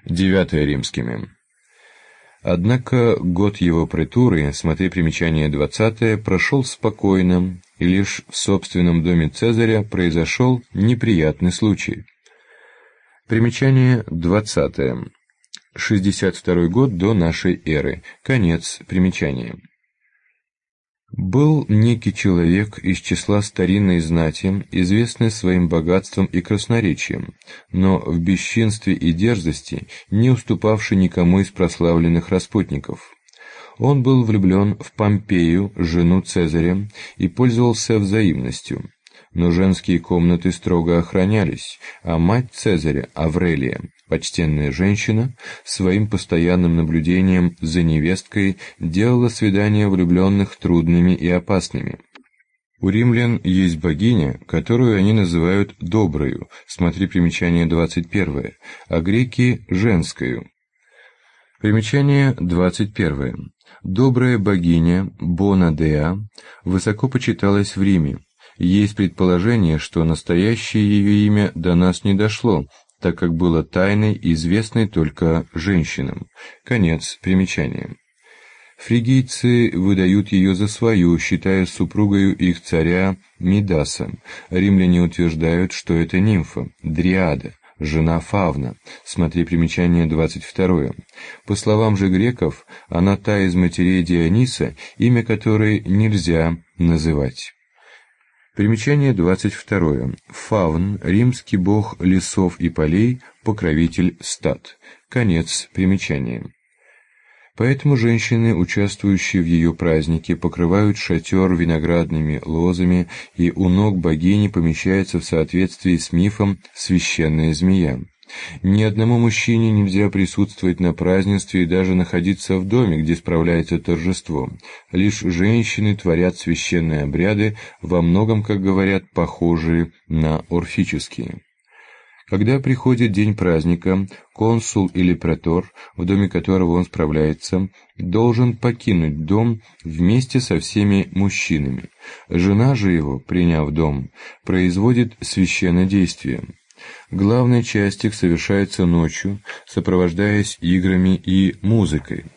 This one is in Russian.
9 римскими. Однако год его претуры, смотри примечание 20, прошел спокойно, и лишь в собственном доме Цезаря произошел неприятный случай. Примечание 20. 62 год до нашей эры. Конец примечания. Был некий человек из числа старинной знати, известный своим богатством и красноречием, но в бесчинстве и дерзости не уступавший никому из прославленных распутников. Он был влюблен в Помпею, жену Цезаря, и пользовался взаимностью. Но женские комнаты строго охранялись, а мать Цезаря, Аврелия, почтенная женщина, своим постоянным наблюдением за невесткой делала свидания влюбленных трудными и опасными. У римлян есть богиня, которую они называют доброю, смотри примечание 21, а греки – женскою. Примечание 21. Добрая богиня Bona Dea высоко почиталась в Риме. Есть предположение, что настоящее ее имя до нас не дошло, так как было тайной, известной только женщинам. Конец примечания. Фригийцы выдают ее за свою, считая супругою их царя Мидаса. Римляне утверждают, что это нимфа, дриада, жена Фавна. Смотри примечание 22. По словам же греков, она та из матерей Диониса, имя которой нельзя называть. Примечание 22. Фавн, римский бог лесов и полей, покровитель стад. Конец примечания. Поэтому женщины, участвующие в ее празднике, покрывают шатер виноградными лозами, и у ног богини помещается в соответствии с мифом священная змея. Ни одному мужчине нельзя присутствовать на празднестве и даже находиться в доме, где справляется торжество. Лишь женщины творят священные обряды, во многом, как говорят, похожие на орфические. Когда приходит день праздника, консул или претор, в доме которого он справляется, должен покинуть дом вместе со всеми мужчинами. Жена же его, приняв дом, производит священное действие. Главная часть их совершается ночью, сопровождаясь играми и музыкой.